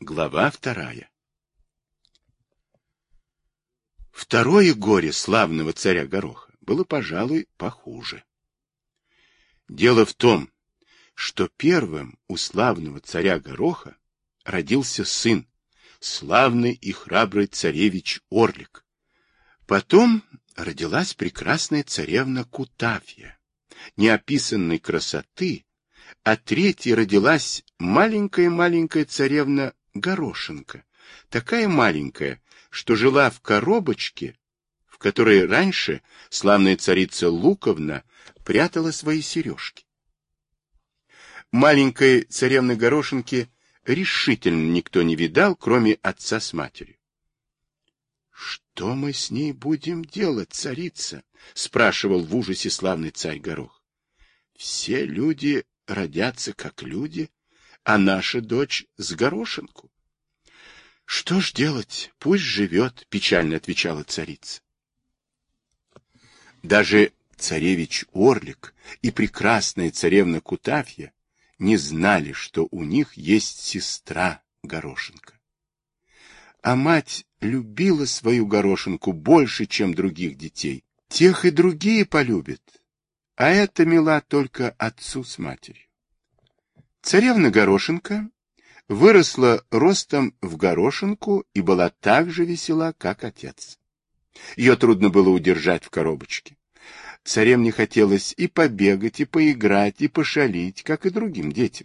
Глава 2. Второе горе славного царя Гороха было, пожалуй, похуже. Дело в том, что первым у славного царя Гороха родился сын, славный и храбрый царевич Орлик. Потом родилась прекрасная царевна Кутафья, неописанной красоты, а третьей родилась маленькая-маленькая царевна Горошинка, такая маленькая, что жила в коробочке, в которой раньше славная царица Луковна прятала свои сережки. Маленькой царевны Горошинки решительно никто не видал, кроме отца с матерью. — Что мы с ней будем делать, царица? — спрашивал в ужасе славный царь Горох. — Все люди родятся как люди, а наша дочь с горошинку. — Что ж делать, пусть живет, — печально отвечала царица. Даже царевич Орлик и прекрасная царевна Кутафья не знали, что у них есть сестра Горошинка. А мать любила свою Горошинку больше, чем других детей. Тех и другие полюбят, а эта мила только отцу с матерью. Царевна Горошинка выросла ростом в горошинку и была так же весела, как отец. Ее трудно было удержать в коробочке. Царевне хотелось и побегать, и поиграть, и пошалить, как и другим детям.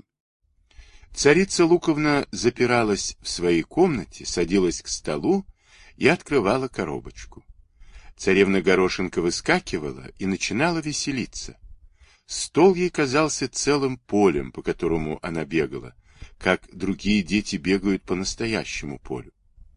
Царица Луковна запиралась в своей комнате, садилась к столу и открывала коробочку. Царевна Горошинка выскакивала и начинала веселиться. Стол ей казался целым полем, по которому она бегала, как другие дети бегают по настоящему полю.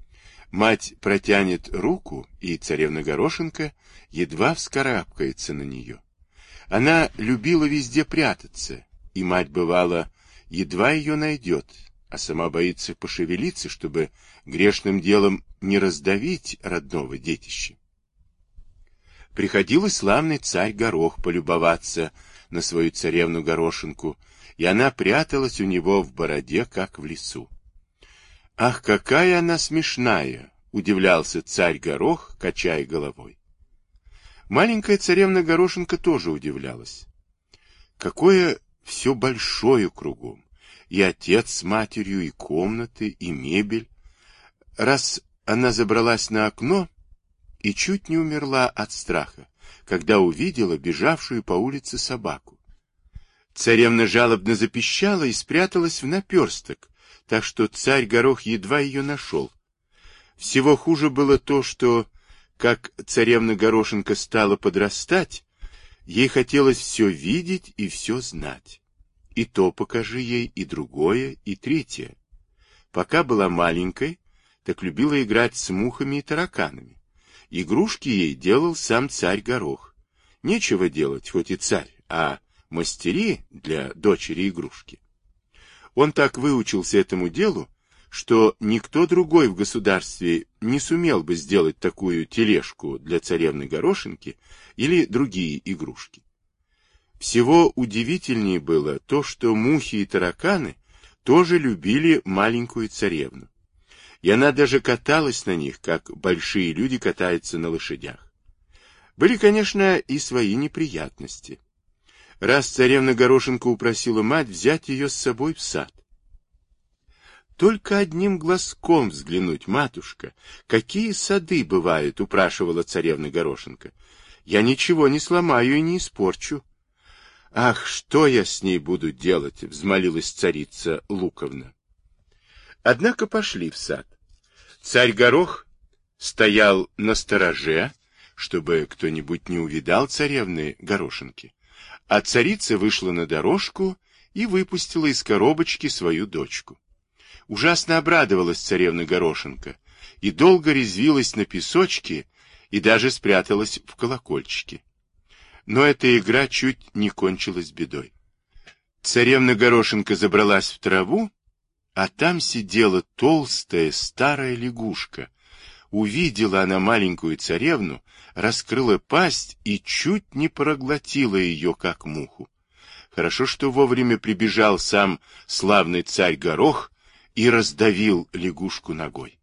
Мать протянет руку, и царевна Горошинка едва вскарабкается на нее. Она любила везде прятаться, и мать, бывало, едва ее найдет, а сама боится пошевелиться, чтобы грешным делом не раздавить родного детища. Приходил и славный царь Горох полюбоваться на свою царевну Горошинку, и она пряталась у него в бороде, как в лесу. «Ах, какая она смешная!» — удивлялся царь Горох, качая головой. Маленькая царевна Горошинка тоже удивлялась. Какое все большое кругом! И отец с матерью, и комнаты, и мебель. Раз она забралась на окно и чуть не умерла от страха, когда увидела бежавшую по улице собаку. Царевна жалобно запищала и спряталась в наперсток, так что царь Горох едва ее нашел. Всего хуже было то, что, как царевна Горошинка стала подрастать, ей хотелось все видеть и все знать. И то покажи ей, и другое, и третье. Пока была маленькой, так любила играть с мухами и тараканами. Игрушки ей делал сам царь Горох. Нечего делать, хоть и царь, а мастери для дочери игрушки. Он так выучился этому делу, что никто другой в государстве не сумел бы сделать такую тележку для царевны Горошинки или другие игрушки. Всего удивительнее было то, что мухи и тараканы тоже любили маленькую царевну. И она даже каталась на них, как большие люди катаются на лошадях. Были, конечно, и свои неприятности. Раз царевна Горошинка упросила мать взять ее с собой в сад. «Только одним глазком взглянуть, матушка, какие сады бывают», — упрашивала царевна Горошинка. «Я ничего не сломаю и не испорчу». «Ах, что я с ней буду делать?» — взмолилась царица Луковна. Однако пошли в сад. Царь Горох стоял на стороже, чтобы кто-нибудь не увидал царевны Горошинки, а царица вышла на дорожку и выпустила из коробочки свою дочку. Ужасно обрадовалась царевна Горошинка и долго резвилась на песочке и даже спряталась в колокольчике. Но эта игра чуть не кончилась бедой. Царевна Горошинка забралась в траву, а там сидела толстая старая лягушка. Увидела она маленькую царевну, раскрыла пасть и чуть не проглотила ее, как муху. Хорошо, что вовремя прибежал сам славный царь Горох и раздавил лягушку ногой.